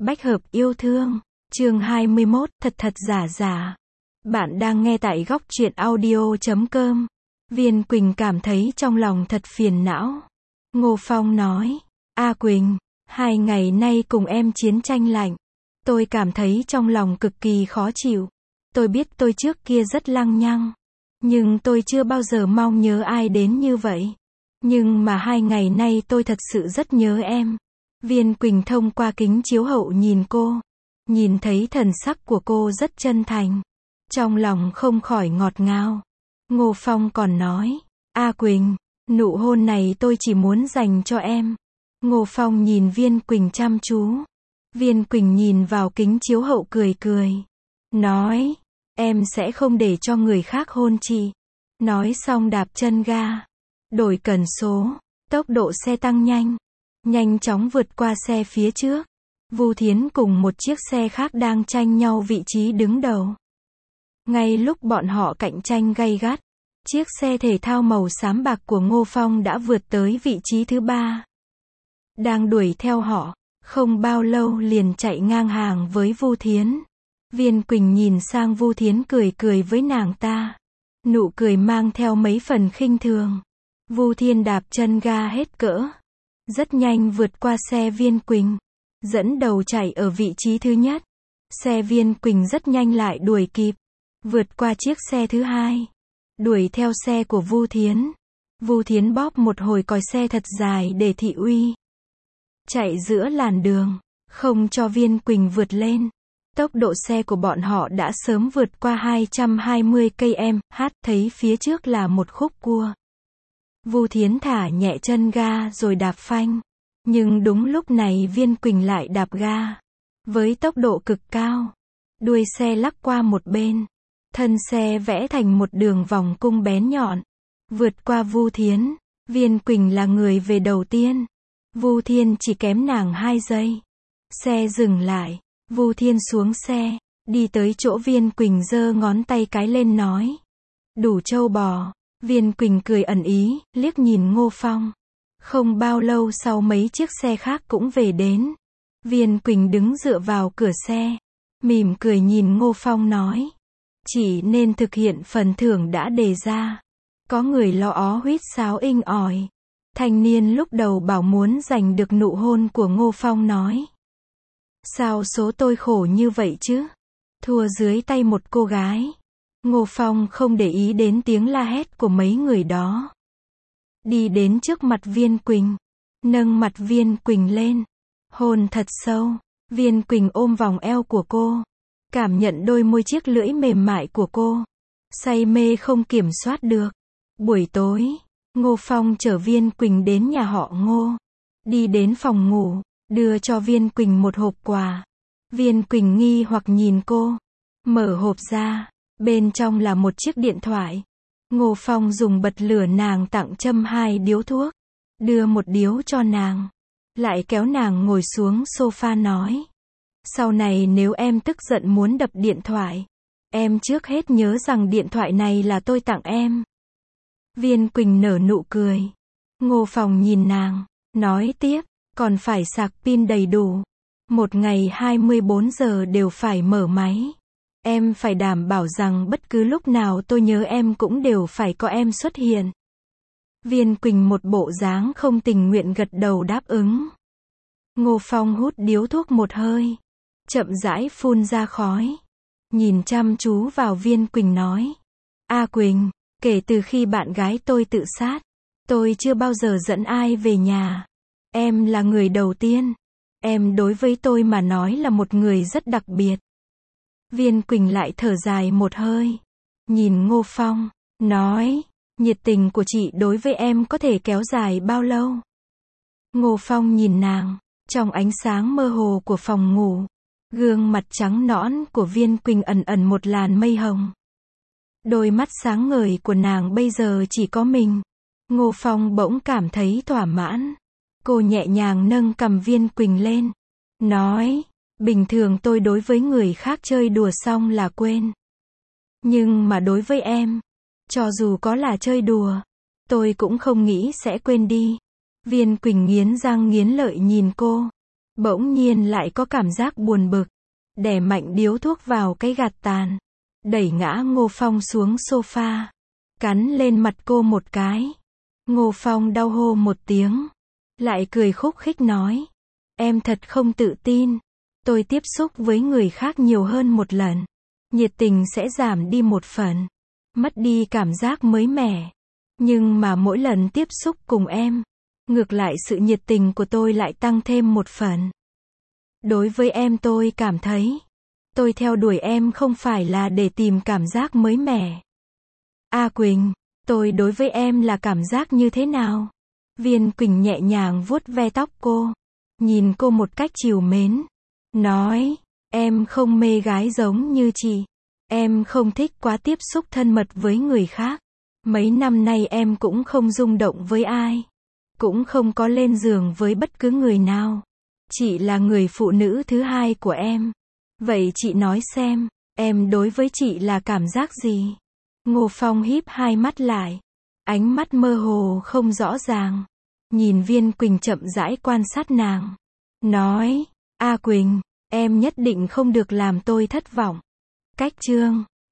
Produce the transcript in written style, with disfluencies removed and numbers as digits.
Bách hợp yêu thương. Chương 21, thật thật giả giả. Bạn đang nghe tại góc truyện audio.com. Viên Quỳnh cảm thấy trong lòng thật phiền não. Ngô Phong nói, A Quỳnh, 2 ngày nay cùng em chiến tranh lạnh. Tôi cảm thấy trong lòng cực kỳ khó chịu. Tôi biết tôi trước kia rất lăng nhăng. Nhưng tôi chưa bao giờ mong nhớ ai đến như vậy. Nhưng mà 2 ngày nay tôi thật sự rất nhớ em. Viên Quỳnh thông qua kính chiếu hậu nhìn cô. Nhìn thấy thần sắc của cô rất chân thành. Trong lòng không khỏi ngọt ngào. Ngô Phong còn nói, A Quỳnh, nụ hôn này tôi chỉ muốn dành cho em. Ngô Phong nhìn Viên Quỳnh chăm chú. Viên Quỳnh nhìn vào kính chiếu hậu cười cười. Nói, em sẽ không để cho người khác hôn chị. Nói xong đạp chân ga. Đổi cần số. Tốc độ xe tăng nhanh. Nhanh chóng vượt qua xe phía trước. Vu Thiến cùng một chiếc xe khác đang tranh nhau vị trí đứng đầu. Ngay lúc bọn họ cạnh tranh gay gắt, chiếc xe thể thao màu xám bạc của Ngô Phong đã vượt tới vị trí thứ 3. Đang đuổi theo họ, không bao lâu liền chạy ngang hàng với Vu Thiến. Viên Quỳnh nhìn sang Vu Thiến cười cười với nàng ta. Nụ cười mang theo mấy phần khinh thường. Vu Thiên đạp chân ga hết cỡ. Rất nhanh vượt qua xe Viên Quỳnh. Dẫn đầu chạy ở vị trí thứ nhất. Xe Viên Quỳnh rất nhanh lại đuổi kịp. Vượt qua chiếc xe thứ 2. Đuổi theo xe của Vu Thiến. Vu Thiến bóp một hồi còi xe thật dài để thị uy. Chạy giữa làn đường. Không cho Viên Quỳnh vượt lên. Tốc độ xe của bọn họ đã sớm vượt qua 220 km/h. Thấy phía trước là một khúc cua. Vu Thiến thả nhẹ chân ga rồi đạp phanh. Nhưng đúng lúc này Viên Quỳnh lại đạp ga. Với tốc độ cực cao. Đuôi xe lắc qua một bên. Thân xe vẽ thành một đường vòng cung bén nhọn. Vượt qua Vu Thiến. Viên Quỳnh là người về đầu tiên. Vu Thiên chỉ kém nàng 2 giây. Xe dừng lại. Vu Thiên xuống xe. Đi tới chỗ Viên Quỳnh giơ ngón tay cái lên nói. Đủ trâu bò. Viên Quỳnh cười ẩn ý, liếc nhìn Ngô Phong. Không bao lâu sau mấy chiếc xe khác cũng về đến. Viên Quỳnh đứng dựa vào cửa xe. Mỉm cười nhìn Ngô Phong nói. Chỉ nên thực hiện phần thưởng đã đề ra. Có người lo ó huýt sáo inh ỏi. Thanh niên lúc đầu bảo muốn giành được nụ hôn của Ngô Phong nói. Sao số tôi khổ như vậy chứ? Thua dưới tay một cô gái. Ngô Phong không để ý đến tiếng la hét của mấy người đó. Đi đến trước mặt Viên Quỳnh. Nâng mặt Viên Quỳnh lên. Hôn thật sâu. Viên Quỳnh ôm vòng eo của cô. Cảm nhận đôi môi chiếc lưỡi mềm mại của cô. Say mê không kiểm soát được. Buổi tối, Ngô Phong chở Viên Quỳnh đến nhà họ Ngô. Đi đến phòng ngủ, đưa cho Viên Quỳnh một hộp quà. Viên Quỳnh nghi hoặc nhìn cô. Mở hộp ra. Bên trong là một chiếc điện thoại. Ngô Phong dùng bật lửa nàng tặng châm 2 điếu thuốc. Đưa một điếu cho nàng. Lại kéo nàng ngồi xuống sofa nói. Sau này nếu em tức giận muốn đập điện thoại. Em trước hết nhớ rằng điện thoại này là tôi tặng em. Viên Quỳnh nở nụ cười. Ngô Phong nhìn nàng. Nói tiếp. Còn phải sạc pin đầy đủ. Một ngày 24 giờ đều phải mở máy. Em phải đảm bảo rằng bất cứ lúc nào tôi nhớ em cũng đều phải có em xuất hiện. Viên Quỳnh một bộ dáng không tình nguyện gật đầu đáp ứng. Ngô Phong hút điếu thuốc một hơi. Chậm rãi phun ra khói. Nhìn chăm chú vào Viên Quỳnh nói. A Quỳnh, kể từ khi bạn gái tôi tự sát, tôi chưa bao giờ dẫn ai về nhà. Em là người đầu tiên. Em đối với tôi mà nói là một người rất đặc biệt. Viên Quỳnh lại thở dài một hơi. Nhìn Ngô Phong, nói, nhiệt tình của chị đối với em có thể kéo dài bao lâu? Ngô Phong nhìn nàng, trong ánh sáng mơ hồ của phòng ngủ, gương mặt trắng nõn của Viên Quỳnh ẩn ẩn một làn mây hồng. Đôi mắt sáng ngời của nàng bây giờ chỉ có mình. Ngô Phong bỗng cảm thấy thỏa mãn. Cô nhẹ nhàng nâng cằm Viên Quỳnh lên. Nói, bình thường tôi đối với người khác chơi đùa xong là quên. Nhưng mà đối với em, cho dù có là chơi đùa, tôi cũng không nghĩ sẽ quên đi. Viên Quỳnh nghiến răng nghiến lợi nhìn cô. Bỗng nhiên lại có cảm giác buồn bực. Đè mạnh điếu thuốc vào cái gạt tàn. Đẩy ngã Ngô Phong xuống sofa. Cắn lên mặt cô một cái. Ngô Phong đau hô một tiếng. Lại cười khúc khích nói. Em thật không tự tin. Tôi tiếp xúc với người khác nhiều hơn một lần. Nhiệt tình sẽ giảm đi một phần. Mất đi cảm giác mới mẻ. Nhưng mà mỗi lần tiếp xúc cùng em, ngược lại sự nhiệt tình của tôi lại tăng thêm một phần. Đối với em tôi cảm thấy, tôi theo đuổi em không phải là để tìm cảm giác mới mẻ. A Quỳnh, tôi đối với em là cảm giác như thế nào? Viên Quỳnh nhẹ nhàng vuốt ve tóc cô, nhìn cô một cách trìu mến, nói, em không mê gái giống như chị. Em không thích quá tiếp xúc thân mật với người khác. Mấy năm nay em cũng không rung động với ai. Cũng không có lên giường với bất cứ người nào. Chị là người phụ nữ thứ hai của em. Vậy chị nói xem, em đối với chị là cảm giác gì? Ngô Phong híp hai mắt lại. Ánh mắt mơ hồ không rõ ràng. Nhìn Viên Quỳnh chậm rãi quan sát nàng. Nói, A Quỳnh, em nhất định không được làm tôi thất vọng. Cách chương